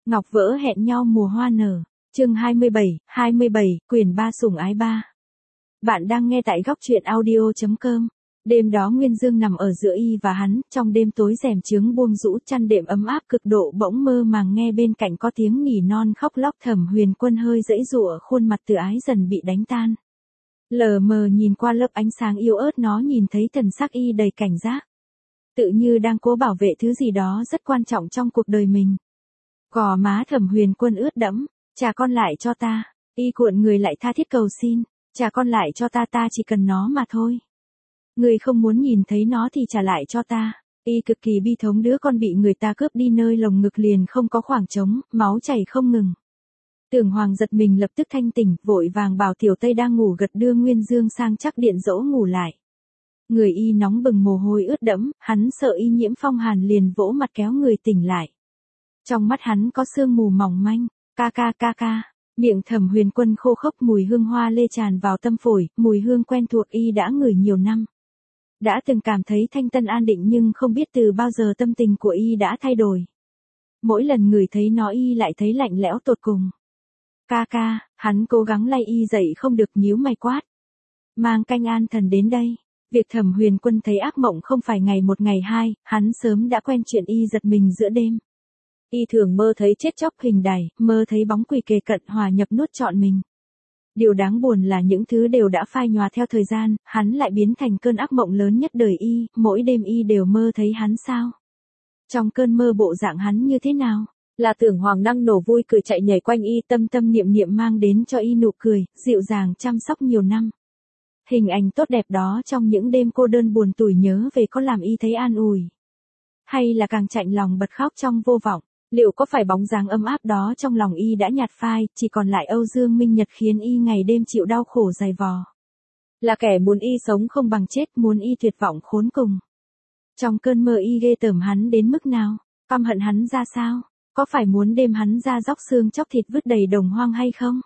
Ngọc vỡ hẹn nhau mùa hoa nở. Chương 27, quyển 3 sủng ái 3. Bạn đang nghe tại góc truyện audio.com. Đêm đó Nguyên Dương nằm ở giữa y và hắn, trong đêm tối rèm chướng buông rũ, chăn đệm ấm áp cực độ, bỗng mơ màng nghe bên cạnh có tiếng nỉ non khóc lóc. Thẩm Huyền Quân hơi giãy giụa, khuôn mặt tự ái dần bị đánh tan. Lờ mờ nhìn qua lớp ánh sáng yếu ớt, nó nhìn thấy thần sắc y đầy cảnh giác, tự như đang cố bảo vệ thứ gì đó rất quan trọng trong cuộc đời mình. Gò má Thẩm Huyền Quân ướt đẫm. Trả con lại cho ta. Y cuộn người lại tha thiết cầu xin. Trả con lại cho ta, ta chỉ cần nó mà thôi. Người không muốn nhìn thấy nó thì trả lại cho ta. Y cực kỳ bi thống, đứa con bị người ta cướp đi, nơi lồng ngực liền không có khoảng trống, máu chảy không ngừng. Tưởng Hoàng giật mình lập tức thanh tỉnh, vội vàng bảo Tiểu Tây đang ngủ gật đưa Nguyên Dương sang chắc điện dỗ ngủ lại. Người y nóng bừng, mồ hôi ướt đẫm, hắn sợ y nhiễm phong hàn liền vỗ mặt kéo người tỉnh lại. Trong mắt hắn có sương mù mỏng manh. Ca. Miệng Thẩm Huyền Quân khô khốc, mùi hương hoa lê tràn vào tâm phổi, mùi hương quen thuộc y đã ngửi nhiều năm. Đã từng cảm thấy thanh tân an định, nhưng không biết từ bao giờ tâm tình của y đã thay đổi. Mỗi lần ngửi thấy nó y lại thấy lạnh lẽo tột cùng. Ca, hắn cố gắng lay y dậy không được, nhíu mày quát. Mang canh an thần đến đây. Việc Thẩm Huyền Quân thấy ác mộng không phải ngày một ngày hai, hắn sớm đã quen chuyện y giật mình giữa đêm. Y thường mơ thấy chết chóc hình đài, mơ thấy bóng quỷ kề cận hòa nhập nuốt trọn mình. Điều đáng buồn là những thứ đều đã phai nhòa theo thời gian, hắn lại biến thành cơn ác mộng lớn nhất đời y, mỗi đêm y đều mơ thấy hắn sao? Trong cơn mơ bộ dạng hắn như thế nào? Là Tưởng Hoàng năng nổ vui cười chạy nhảy quanh y, tâm niệm niệm mang đến cho y nụ cười, dịu dàng chăm sóc nhiều năm. Hình ảnh tốt đẹp đó trong những đêm cô đơn buồn tủi nhớ về có làm y thấy an ủi? Hay là càng chạnh lòng bật khóc trong vô vọng? Liệu có phải bóng dáng ấm áp đó trong lòng y đã nhạt phai, chỉ còn lại Âu Dương Minh Nhật khiến y ngày đêm chịu đau khổ dày vò? Là kẻ muốn y sống không bằng chết, muốn y tuyệt vọng khốn cùng. Trong cơn mơ y ghê tởm hắn đến mức nào? Căm hận hắn ra sao? Có phải muốn đem hắn ra róc xương chóc thịt vứt đầy đồng hoang hay không?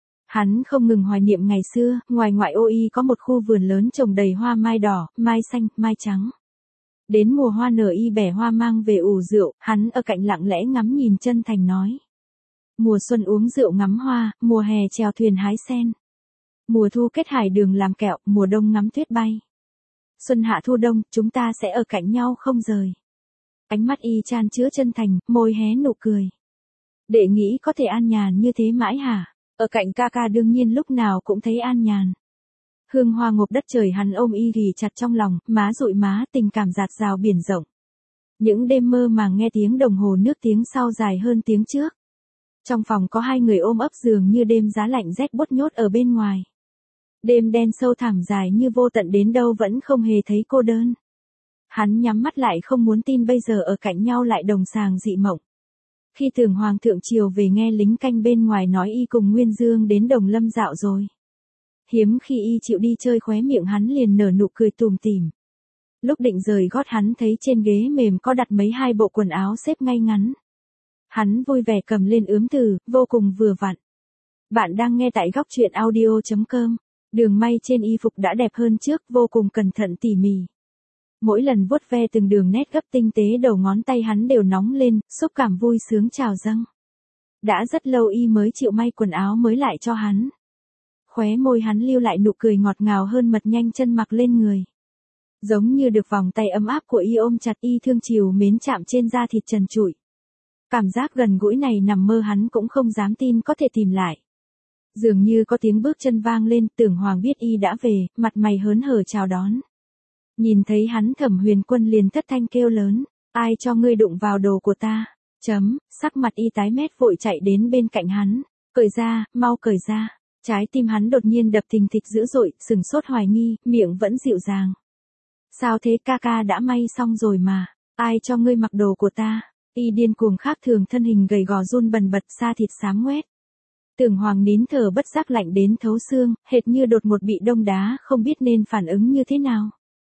Hắn không ngừng hoài niệm ngày xưa, ngoài ngoại ô y có một khu vườn lớn trồng đầy hoa mai đỏ, mai xanh, mai trắng. Đến mùa hoa nở y bẻ hoa mang về ủ rượu, hắn ở cạnh lặng lẽ ngắm nhìn chân thành nói. Mùa xuân uống rượu ngắm hoa, mùa hè chèo thuyền hái sen. Mùa thu kết hải đường làm kẹo, mùa đông ngắm tuyết bay. Xuân hạ thu đông, chúng ta sẽ ở cạnh nhau không rời. Ánh mắt y chan chứa chân thành, môi hé nụ cười. Đệ nghĩ có thể an nhàn như thế mãi hả? Ở cạnh ca đương nhiên lúc nào cũng thấy an nhàn. Hương hoa ngộp đất trời, hắn ôm y ghì chặt trong lòng, má dụi má, tình cảm dạt dào biển rộng. Những đêm mơ màng nghe tiếng đồng hồ nước, tiếng sau dài hơn tiếng trước. Trong phòng có hai người ôm ấp, dường như đêm giá lạnh rét buốt nhốt ở bên ngoài. Đêm đen sâu thẳm dài như vô tận, đến đâu vẫn không hề thấy cô đơn. Hắn nhắm mắt lại không muốn tin bây giờ ở cạnh nhau lại đồng sàng dị mộng. Khi Tưởng Hoàng thượng triều về nghe lính canh bên ngoài nói y cùng Nguyên Dương đến Đồng Lâm dạo rồi. Hiếm khi y chịu đi chơi, khóe miệng hắn liền nở nụ cười tủm tỉm. Lúc định rời gót hắn thấy trên ghế mềm có đặt mấy hai bộ quần áo xếp ngay ngắn. Hắn vui vẻ cầm lên ướm từ, vô cùng vừa vặn. Bạn đang nghe tại góc truyện audio.com. Đường may trên y phục đã đẹp hơn trước, vô cùng cẩn thận tỉ mỉ. Mỗi lần vuốt ve từng đường nét gấp tinh tế, đầu ngón tay hắn đều nóng lên, xúc cảm vui sướng trào dâng. Đã rất lâu y mới chịu may quần áo mới lại cho hắn. Khóe môi hắn lưu lại nụ cười ngọt ngào hơn mật, nhanh chân mặc lên người. Giống như được vòng tay ấm áp của y ôm chặt, y thương chiều mến chạm trên da thịt trần trụi. Cảm giác gần gũi này nằm mơ hắn cũng không dám tin có thể tìm lại. Dường như có tiếng bước chân vang lên, Tưởng Hoàng biết y đã về, mặt mày hớn hở chào đón. Nhìn thấy hắn, Thẩm Huyền Quân liền thất thanh kêu lớn, ai cho ngươi đụng vào đồ của ta? Sắc mặt y tái mét vội chạy đến bên cạnh hắn, cởi ra, mau cởi ra. Trái tim hắn đột nhiên đập thình thịch dữ dội, sừng sốt hoài nghi, miệng vẫn dịu dàng. Sao thế, ca đã may xong rồi mà, ai cho ngươi mặc đồ của ta? Y điên cuồng khác thường, thân hình gầy gò run bần bật, da thịt xám ngoét. Tưởng Hoàng nín thở bất giác lạnh đến thấu xương, hệt như đột ngột bị đông đá, không biết nên phản ứng như thế nào.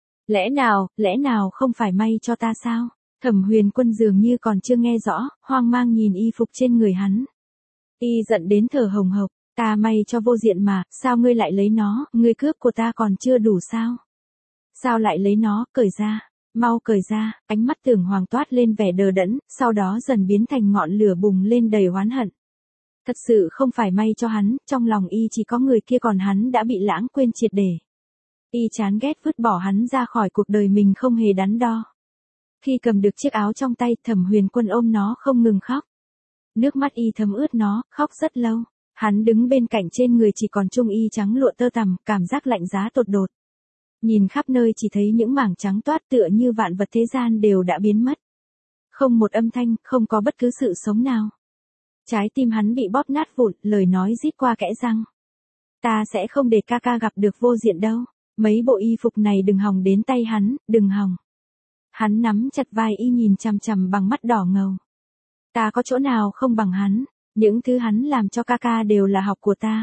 Lẽ nào không phải may cho ta sao? Thẩm Huyền Quân dường như còn chưa nghe rõ, hoang mang nhìn y phục trên người hắn. Y giận đến thở hồng hộc. Ta may cho vô diện mà, sao ngươi lại lấy nó, ngươi cướp của ta còn chưa đủ sao? Sao lại lấy nó, cởi ra, mau cởi ra, ánh mắt Tưởng Hoàng toát lên vẻ đờ đẫn, sau đó dần biến thành ngọn lửa bùng lên đầy oán hận. Thật sự không phải may cho hắn, trong lòng y chỉ có người kia còn hắn đã bị lãng quên triệt để. Y chán ghét vứt bỏ hắn ra khỏi cuộc đời mình không hề đắn đo. Khi cầm được chiếc áo trong tay, Thẩm Huyền Quân ôm nó không ngừng khóc. Nước mắt y thấm ướt nó, khóc rất lâu. Hắn đứng bên cạnh, trên người chỉ còn trung y trắng lụa tơ tằm, cảm giác lạnh giá tột đột. Nhìn khắp nơi chỉ thấy những mảng trắng toát tựa như vạn vật thế gian đều đã biến mất. Không một âm thanh, không có bất cứ sự sống nào. Trái tim hắn bị bóp nát vụn, lời nói rít qua kẽ răng. Ta sẽ không để ca ca gặp được vô diện đâu. Mấy bộ y phục này đừng hòng đến tay hắn, đừng hòng. Hắn nắm chặt vai y nhìn chằm chằm bằng mắt đỏ ngầu. Ta có chỗ nào không bằng hắn, những thứ hắn làm cho ca ca đều là học của ta.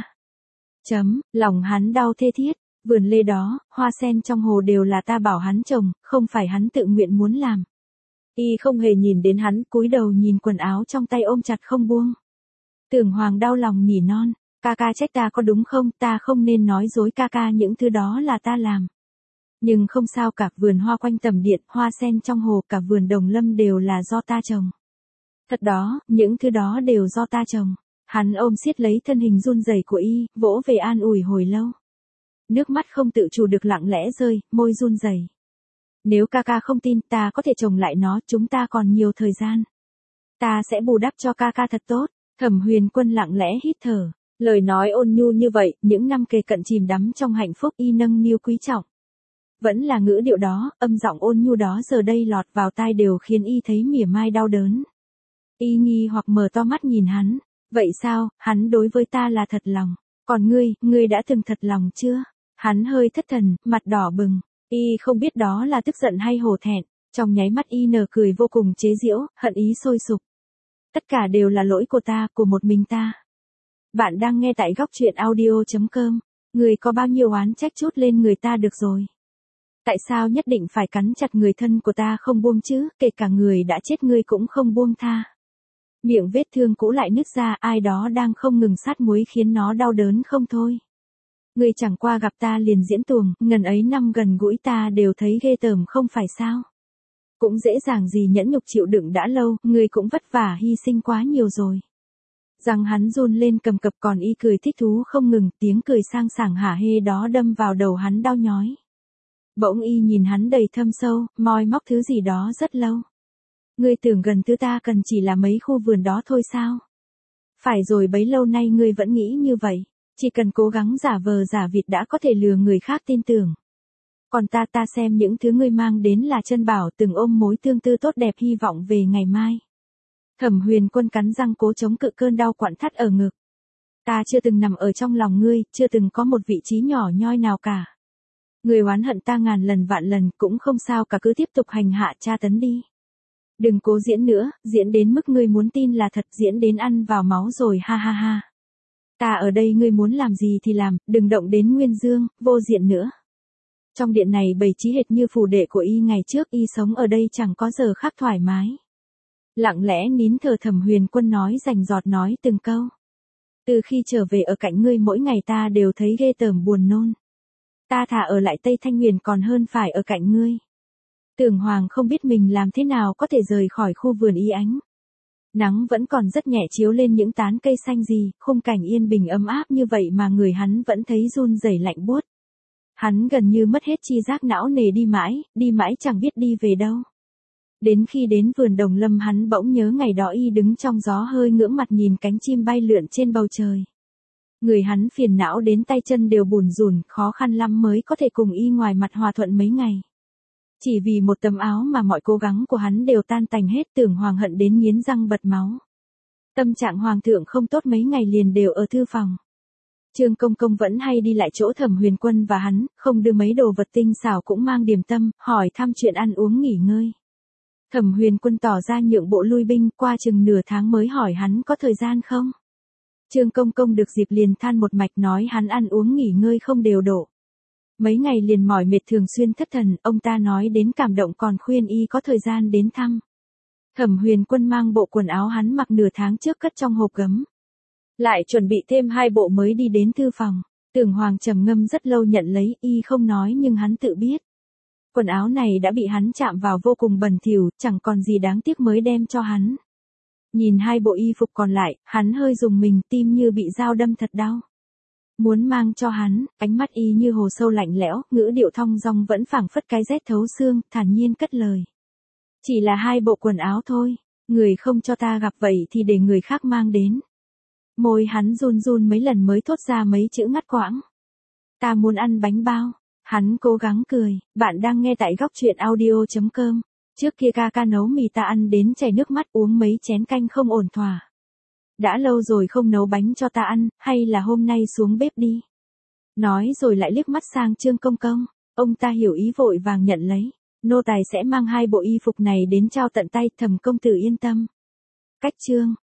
Lòng hắn đau thê thiết, vườn lê đó, hoa sen trong hồ đều là ta bảo hắn trồng, không phải hắn tự nguyện muốn làm. Y không hề nhìn đến hắn, cúi đầu nhìn quần áo trong tay ôm chặt không buông. Tưởng Hoàng đau lòng nỉ non, ca ca trách ta có đúng không, ta không nên nói dối ca ca, những thứ đó là ta làm. Nhưng không sao cả, vườn hoa quanh tầm điện, hoa sen trong hồ, cả vườn đồng lâm đều là do ta trồng. Thật đó, những thứ đó đều do ta trồng. Hắn ôm siết lấy thân hình run rẩy của y, vỗ về an ủi hồi lâu. Nước mắt không tự chủ được lặng lẽ rơi, môi run rẩy. Nếu ca ca không tin, ta có thể trồng lại nó, chúng ta còn nhiều thời gian. Ta sẽ bù đắp cho ca ca thật tốt. Thẩm Huyền Quân lặng lẽ hít thở, lời nói ôn nhu như vậy, những năm kề cận chìm đắm trong hạnh phúc y nâng niu quý trọng. Vẫn là ngữ điệu đó, âm giọng ôn nhu đó giờ đây lọt vào tai đều khiến y thấy mỉa mai đau đớn. Y nghi hoặc mở to mắt nhìn hắn, vậy sao, hắn đối với ta là thật lòng, còn ngươi đã từng thật lòng chưa? Hắn hơi thất thần, mặt đỏ bừng, y không biết đó là tức giận hay hổ thẹn, trong nháy mắt y nở cười vô cùng chế giễu, hận ý sôi sục. Tất cả đều là lỗi của ta, của một mình ta. Bạn đang nghe tại góc truyện audio.com, người có bao nhiêu oán trách trút lên người ta được rồi. Tại sao nhất định phải cắn chặt người thân của ta không buông chứ, kể cả người đã chết ngươi cũng không buông tha. Miệng vết thương cũ lại nứt ra, ai đó đang không ngừng sát muối khiến nó đau đớn không thôi. Ngươi chẳng qua gặp ta liền diễn tuồng, ngần ấy năm gần gũi ta đều thấy ghê tởm không phải sao. Cũng dễ dàng gì nhẫn nhục chịu đựng đã lâu, ngươi cũng vất vả hy sinh quá nhiều rồi. Răng hắn run lên cầm cập, còn y cười thích thú không ngừng, tiếng cười sang sảng hả hê đó đâm vào đầu hắn đau nhói. Bỗng y nhìn hắn đầy thâm sâu, moi móc thứ gì đó rất lâu. Ngươi tưởng gần thứ ta cần chỉ là mấy khu vườn đó thôi sao? Phải rồi, bấy lâu nay ngươi vẫn nghĩ như vậy, chỉ cần cố gắng giả vờ giả vịt đã có thể lừa người khác tin tưởng. Còn ta xem những thứ ngươi mang đến là chân bảo, từng ôm mối tương tư tốt đẹp hy vọng về ngày mai. Thẩm Huyền Quân cắn răng cố chống cự cơn đau quặn thắt ở ngực. Ta chưa từng nằm ở trong lòng ngươi, chưa từng có một vị trí nhỏ nhoi nào cả. Ngươi oán hận ta ngàn lần vạn lần cũng không sao cả, cứ tiếp tục hành hạ tra tấn đi. Đừng cố diễn nữa, diễn đến mức ngươi muốn tin là thật, diễn đến ăn vào máu rồi, ha ha ha. Ta ở đây, ngươi muốn làm gì thì làm, đừng động đến Nguyên Dương, vô diện nữa. Trong điện này bày trí hệt như phủ đệ của y ngày trước, y sống ở đây chẳng có giờ khác thoải mái. Lặng lẽ nín thở, Thẩm Huyền Quân nói rành rọt nói từng câu. Từ khi trở về ở cạnh ngươi mỗi ngày ta đều thấy ghê tởm buồn nôn. Ta thà ở lại Tây Thanh Huyền còn hơn phải ở cạnh ngươi. Tưởng Hoàng không biết mình làm thế nào có thể rời khỏi khu vườn y ánh. Nắng vẫn còn rất nhẹ chiếu lên những tán cây xanh gì, khung cảnh yên bình ấm áp như vậy mà người hắn vẫn thấy run rẩy lạnh buốt. Hắn gần như mất hết chi giác, não nề đi mãi chẳng biết đi về đâu. Đến khi đến vườn đồng lâm hắn bỗng nhớ ngày đó y đứng trong gió hơi ngưỡng mặt nhìn cánh chim bay lượn trên bầu trời. Người hắn phiền não đến tay chân đều bùn rùn, khó khăn lắm mới có thể cùng y ngoài mặt hòa thuận mấy ngày. Chỉ vì một tấm áo mà mọi cố gắng của hắn đều tan tành hết. Tưởng Hoàng hận đến nghiến răng bật máu. Tâm trạng Hoàng thượng không tốt, mấy ngày liền đều ở thư phòng. Trương Công Công vẫn hay đi lại chỗ Thẩm Huyền Quân và hắn, không đưa mấy đồ vật tinh xảo cũng mang điểm tâm, hỏi thăm chuyện ăn uống nghỉ ngơi. Thẩm Huyền Quân tỏ ra nhượng bộ lui binh, qua chừng nửa tháng mới hỏi hắn có thời gian không. Trương Công Công được dịp liền than một mạch, nói hắn ăn uống nghỉ ngơi không đều độ. Mấy ngày liền mỏi mệt thường xuyên thất thần, ông ta nói đến cảm động còn khuyên y có thời gian đến thăm. Thẩm Huyền Quân mang bộ quần áo hắn mặc nửa tháng trước cất trong hộp gấm. Lại chuẩn bị thêm 2 bộ mới đi đến thư phòng. Tưởng Hoàng trầm ngâm rất lâu nhận lấy, y không nói nhưng hắn tự biết. Quần áo này đã bị hắn chạm vào vô cùng bẩn thỉu, chẳng còn gì đáng tiếc mới đem cho hắn. Nhìn hai bộ y phục còn lại, hắn hơi rùng mình, tim như bị dao đâm thật đau. Muốn mang cho hắn, ánh mắt y như hồ sâu lạnh lẽo, ngữ điệu thong dong vẫn phảng phất cái rét thấu xương, thản nhiên cất lời. Chỉ là hai bộ quần áo thôi, người không cho ta gặp vậy thì để người khác mang đến. Môi hắn run run mấy lần mới thốt ra mấy chữ ngắt quãng. Ta muốn ăn bánh bao. Hắn cố gắng cười, bạn đang nghe tại góc truyện audio.com. Trước kia ca nấu mì ta ăn đến chảy nước mắt, uống mấy chén canh không ổn thỏa. Đã lâu rồi không nấu bánh cho ta ăn, hay là hôm nay xuống bếp đi. Nói rồi lại liếc mắt sang Trương Công Công, ông ta hiểu ý vội vàng nhận lấy. Nô tài sẽ mang hai bộ y phục này đến trao tận tay, Thẩm công tử yên tâm. Cách Trương